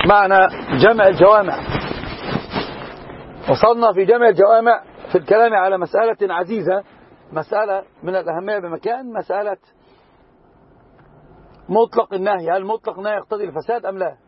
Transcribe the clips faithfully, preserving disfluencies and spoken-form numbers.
معنى جمع الجوامع. وصلنا في جمع الجوامع في الكلام على مسألة عزيزة، مسألة من الأهمية بمكان، مسألة مطلق النهي. هل مطلق النهي يقتضي الفساد أم لا؟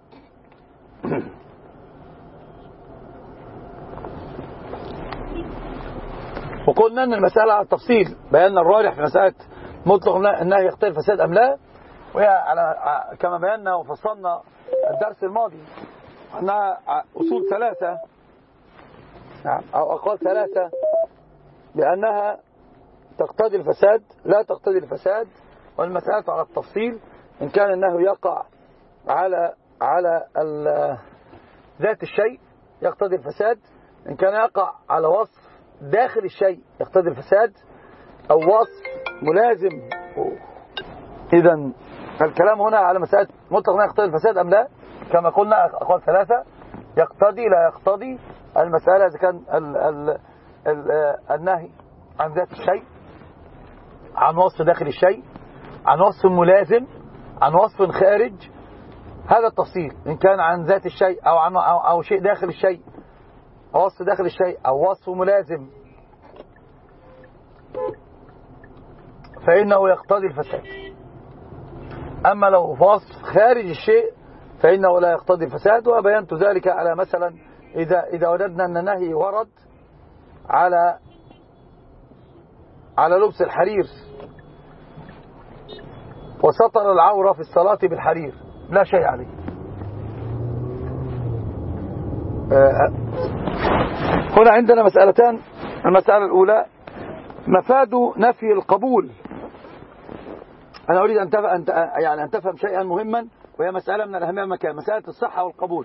وقلنا أن المسألة على التفصيل، بينا الراجح في مسألة مطلق النهي يقتضي الفساد أم لا، وهي على كما بينا وفصلنا الدرس الماضي أنها أصول ثلاثة أو أقوال ثلاثة بأنها تقتضي الفساد لا تقتضي الفساد. والمسألة على التفصيل إن كان أنه يقع على على ذات الشيء يقتضي الفساد، إن كان يقع على وصف داخل الشيء يقتضي الفساد، أو وصف ملازم. إذن الكلام هنا على مسألة مطلق النهي يقتضي الفساد أم لا، كما قلنا أقوال ثلاثة: يقتضي لا يقتضي. المسألة إذا كان ال ال ال النهي عن ذات الشيء، عن وصف داخل الشيء، عن وصف ملازم، عن وصف خارج، هذا التفصيل. إن كان عن ذات الشيء أو عن أو, أو شيء داخل الشيء، وصف داخل الشيء أو وصف ملازم، فإنه يقتضي الفساد. أما لو وصف خارج الشيء فإنه لا يقتضي الفساد. وبينت ذلك على مثلا إذا إذا وجدنا أن النهي ورد على على لبس الحرير وسطر العورة في الصلاة بالحرير، لا شيء عليه. هنا عندنا مسألتان. المسألة الأولى مفاد نفي القبول. أنا أريد أن تفهم يعني أن تفهم شيئا مهما، وهي مسألة من الأهمية مكان، مسألة الصحة والقبول.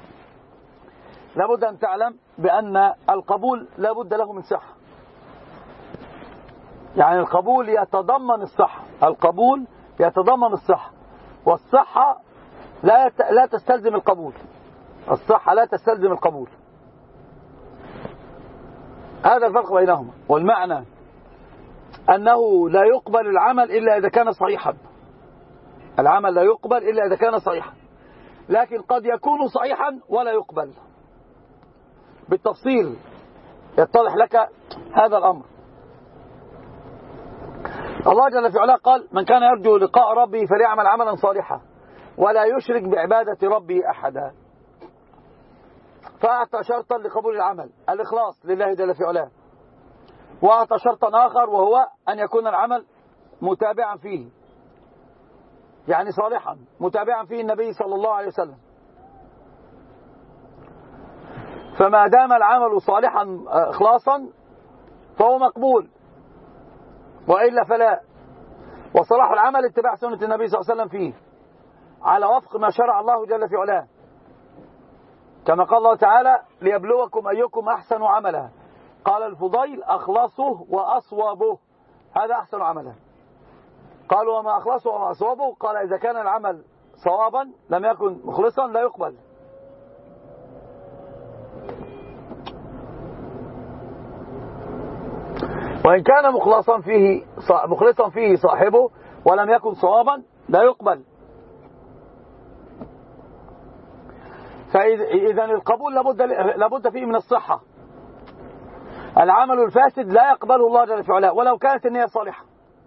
لابد أن تعلم بأن القبول لابد له من صحة. يعني القبول يتضمن الصحة، القبول يتضمن الصحة، والصحة لا لا تستلزم القبول. الصحة لا تستلزم القبول. هذا الفرق بينهما. والمعنى أنه لا يقبل العمل إلا إذا كان صحيحا. العمل لا يقبل إلا إذا كان صحيحا، لكن قد يكون صحيحا ولا يقبل. بالتفصيل يتضح لك هذا الأمر. الله جل في علاه قال: من كان يرجو لقاء ربه فليعمل عملا صالحا ولا يشرك بعبادة ربه أحدا. فأعطى شرطا لقبول العمل الإخلاص لله جل في علاه، وأعطى شرطا آخر وهو أن يكون العمل متابعا فيه، يعني صالحا متابعا فيه النبي صلى الله عليه وسلم. فما دام العمل صالحا إخلاصا فهو مقبول، وإلا فلا. وصلاح العمل اتباع سنة النبي صلى الله عليه وسلم فيه على وفق ما شرع الله جل في علاه، كما قال الله تعالى: ليبلوكم أيكم أحسن عملا. قال الفضيل: أخلصه وأصوبه، هذا أحسن عملا. قال: وما أخلصه وما أصوبه؟ قال: إذا كان العمل صوابا لم يكن مخلصا لا يقبل. وإن كان مخلصا فيه مخلصا فيه صاحبه ولم يكن صوابا لا يقبل. فإذا القبول لابد لابد فيه من الصحة. العمل الفاسد لا يقبله الله جل في علاه ولو كانت النية صالحة.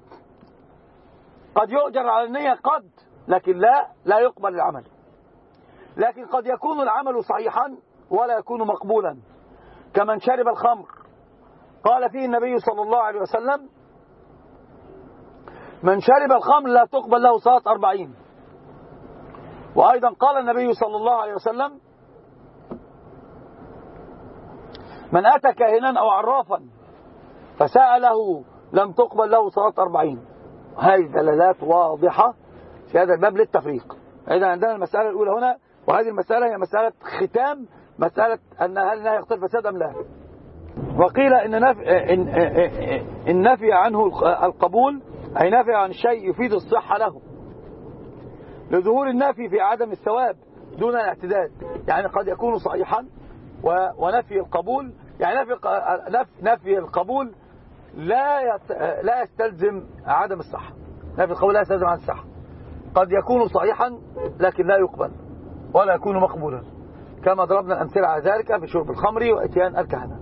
قد يؤجر على النية قد، لكن لا لا يقبل العمل. لكن قد يكون العمل صحيحا ولا يكون مقبولا، كمن شرب الخمر. قال فيه النبي صلى الله عليه وسلم: من شرب الخمر لا تقبل له صلاة أربعين. وأيضا قال النبي صلى الله عليه وسلم: من أتى كاهنا أو عرافا فسأله لم تقبل له صلاة أربعين. هذه دلالات واضحة في هذا الباب للتفريق. إذا عندنا المسألة الأولى هنا، وهذه المسألة هي مسألة ختام مسألة أن هل النهي يقتضي الفساد أم لا. وقيل إن نفي, إن إن نفي عنه القبول أي نفي عن الشيء يفيد الصحة له، لظهور النفي في عدم الثواب دون الاعتداد. يعني قد يكون صحيحا ونفي القبول، يعني نفي نفي القبول لا لا يستلزم عدم الصحة. نفي القبول لا يستلزم عدم الصحة. قد يكون صحيحا لكن لا يقبل. ولا يكون مقبولا، كما ضربنا الأمثلة على ذلك في شرب الخمر وإتيان الكهنة.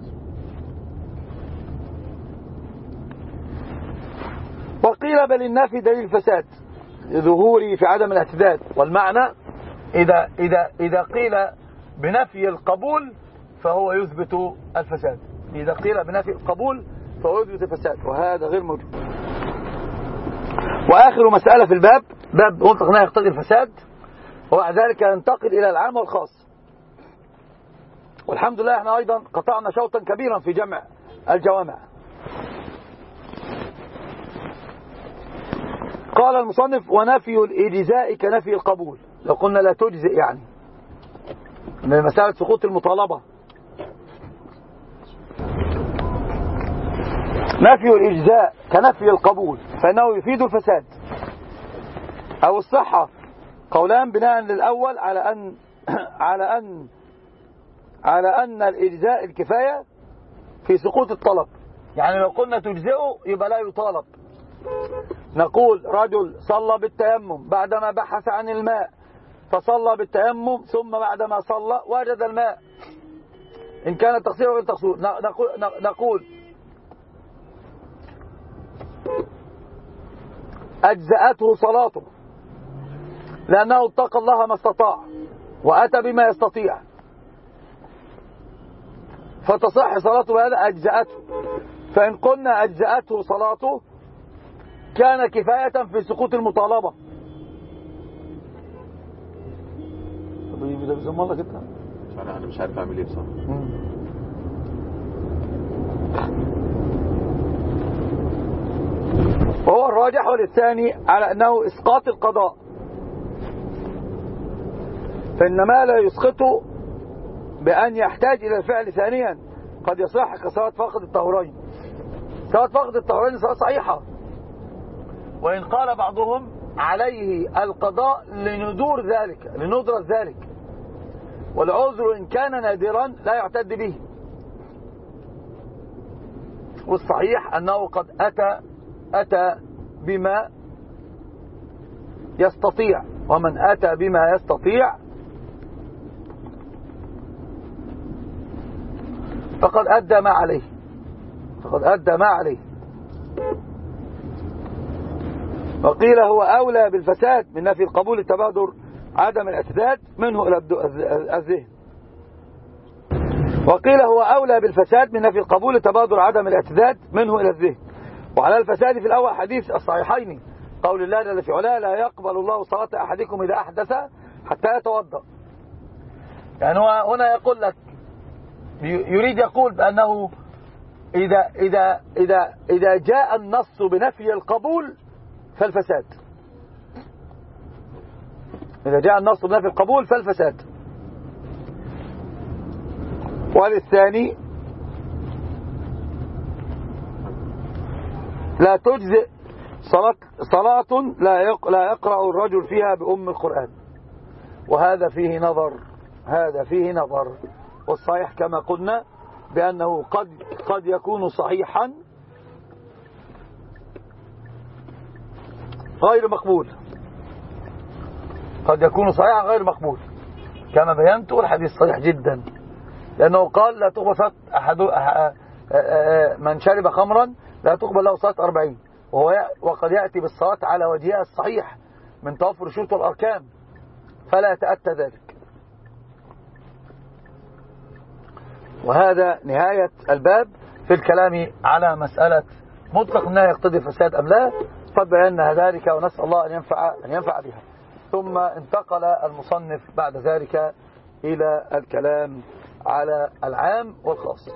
وقيل بل النافي دليل الفساد ظهوري في عدم الاعتداد. والمعنى إذا, إذا, إذا قيل بنفي القبول فهو يثبت الفساد، إذا قيل بنفي القبول فهو يثبت الفساد، وهذا غير موجود. وآخر مسألة في الباب باب مطلق نهي يقتضي الفساد، وبعد ذلك ينتقل إلى العام والخاص. والحمد لله احنا أيضا قطعنا شوطا كبيرا في جمع الجوامع. قال المصنف ونفي الإجزاء كنفي القبول، لو قلنا لا تجزئ يعني من مسألة سقوط المطالبة. نفي الإجزاء كنفي القبول فإنه يفيد الفساد أو الصحة، قولان بناء للأول على أن على أن على أن الإجزاء الكفاية في سقوط الطلب. يعني لو قلنا تجزئه يبقى لا يطالب. نقول رجل صلى بالتيمم بعدما بحث عن الماء فصلى بالتيمم، ثم بعدما صلى وجد الماء، إن كان التقصير وغير التقصير نقول, نقول أجزأته صلاته لأنه اتقى الله ما استطاع وأتى بما يستطيع، فتصح صلاته بهذا أجزأته. فإن قلنا أجزأته صلاته كان كفاية في سقوط المطالبة. أنا مش عارف أعمل إيه بصراحة. وهو الراجح والثاني على أنه إسقاط القضاء، فإن ما لا يسقطه بأن يحتاج إلى الفعل ثانيا قد يصح كصلاة فاقد الطهورين. صلاة فاقد الطهورين صلاة صحيحة، وإن قال بعضهم عليه القضاء لندور ذلك لندرة ذلك، والعذر إن كان نادرا لا يعتد به. والصحيح أنه قد أتى أتى بما يستطيع، ومن أتى بما يستطيع فقد أدى ما عليه فقد أدى ما عليه. وقيل هو أولى بالفساد من نفي القبول التبادر عدم الاعتداد منه إلى الذهن. وقيل هو أولى بالفساد من نفي القبول التبادر عدم الاعتداد منه إلى الذهن. وعلى الفساد في الأول حديث الصحيحين قول الله جل في علاه لا يقبل الله صلاة أحدكم إذا أحدث حتى يتوضأ. يعني هو هنا يقول لك يريد يقول بأنه إذا إذا إذا إذا جاء النص بنفي القبول فالفساد، إذا جاء النص بنفي القبول فالفساد. وللثاني لا تجزئ صلاة صلاة لا يقرأ الرجل فيها بأم القرآن، وهذا فيه نظر هذا فيه نظر والصحيح كما قلنا بأنه قد قد يكون صحيحا غير مقبول، قد يكون صحيحا غير مقبول كما بينت. الحديث صحيح جدا، لأنه قال لا تقبل صلاة أحد من شرب خمرا لا تقبل له صلاة أربعين، وهو وقد يأتي بالصلاة على وجهها الصحيح من توفر الشروط والأركان، فلا يتأتى ذلك. وهذا نهاية الباب في الكلام على مسألة مطلق النهي يقتضي الفساد أم لا، قد بينا ذلك ونسأل الله أن ينفع أن ينفع بها. ثم انتقل المصنف بعد ذلك إلى الكلام على العام والخاص.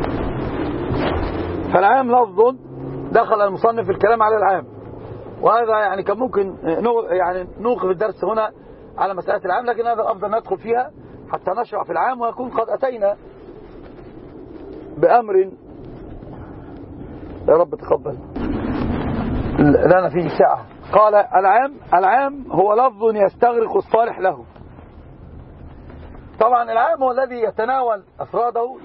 فالعام لفظ دخل المصنف في الكلام على العام، وهذا يعني كان ممكن يعني نوقف الدرس هنا على مسألة العام، لكن هذا الأفضل ندخل فيها حتى نشرع في العام ويكون قد أتينا بأمر يا رب تقبل لنا فيه ساعة. قال العام العام هو لفظ يستغرق الصالح له. طبعا العام هو الذي يتناول أفراده.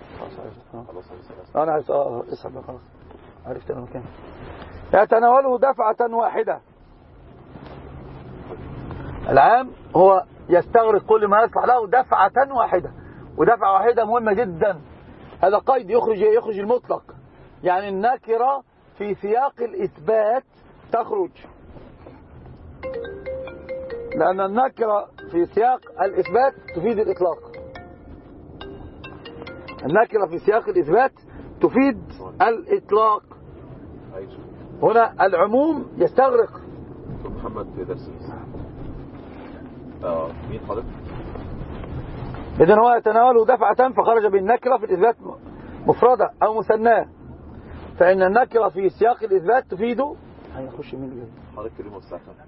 أنا عايز اه اسحب خلاص عرفت أنا مكان. يتناوله دفعة واحدة. العام هو يستغرق كل ما يصلح له دفعة واحدة. ودفعة واحدة مهمة جدا، هذا قيد يخرج يخرج المطلق. يعني النكرة في سياق الإثبات تخرج، لأن النكرة في سياق الإثبات تفيد الإطلاق. النكرة في سياق الإثبات تفيد الإطلاق. هنا العموم يستغرق. محمد درس اه مين حضرتك؟ إذن هو يتناوله دفعة فخرج بالنكرة في الإثبات مفردة أو مثناه، فإن النكرة في سياق الإثبات تفيده. هيخش مين جاي؟ حضرتك كلمه الساعة خمسة.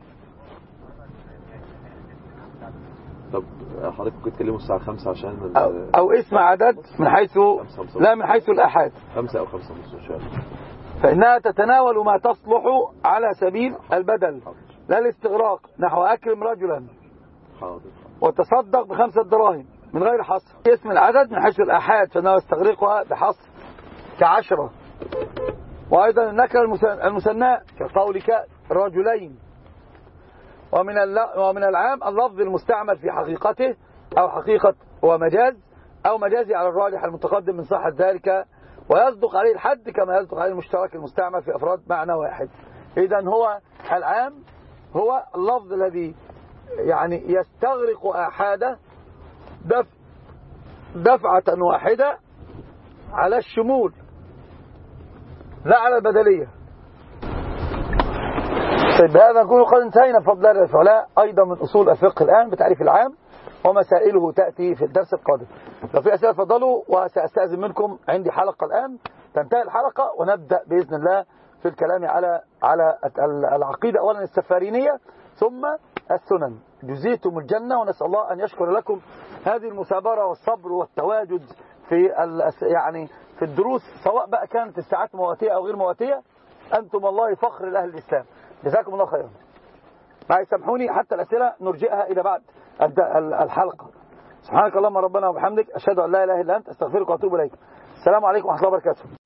طب حضرتك كنت تكلمه الساعة خمسة عشان أو, أو اسم عدد من حيث لا من حيث الآحاد. خمسة أو خمسة ونص إن شاء الله. فإنها تتناول ما تصلح على سبيل البدل لا الاستغراق، نحو أكرم رجلا حاضر وتصدق بخمسة دراهم من غير حصر. اسم العدد من حيث الآحاد فإنه يستغرقها بحصر كعشرة. وأيضا النكرة المثناة كقولك رجلين. ومن ومن العام اللفظ المستعمل في حقيقته أو حقيقة ومجاز أو مجازي على الراجح المتقدم من صحة ذلك، ويصدق عليه الحد كما يصدق عليه المشترك المستعمل في أفراد معنى واحد. إذن هو العام هو اللفظ الذي يعني يستغرق آحاده دف دفعة واحدة على الشمول لا على البدلية. طيب بهذا نكون قد انتهينا بفضل الله الفعلاء أيضا من أصول الفقه الآن بتعريف العام، ومسائله تأتي في الدرس القادم. لو في أسئلة تفضلوا، وسأستأذن منكم، عندي حلقة الآن تنتهي الحلقة ونبدأ بإذن الله في الكلام على على العقيدة أولا السفارينية ثم السنن. جزيتم الجنة، ونسأل الله أن يشكر لكم هذه المثابرة والصبر والتواجد في يعني في الدروس، سواء بقى كانت الساعات مواتية أو غير مواتية. أنتم والله فخر لأهل الإسلام، جزاكم الله خيرا. معي سامحوني حتى الأسئلة نرجئها إلى بعد الحلقة. سبحانك اللهم ربنا وبحمدك، أشهد أن لا إله إلا أنت، أستغفرك وأتوب إليك. السلام عليكم ورحمة الله وبركاته.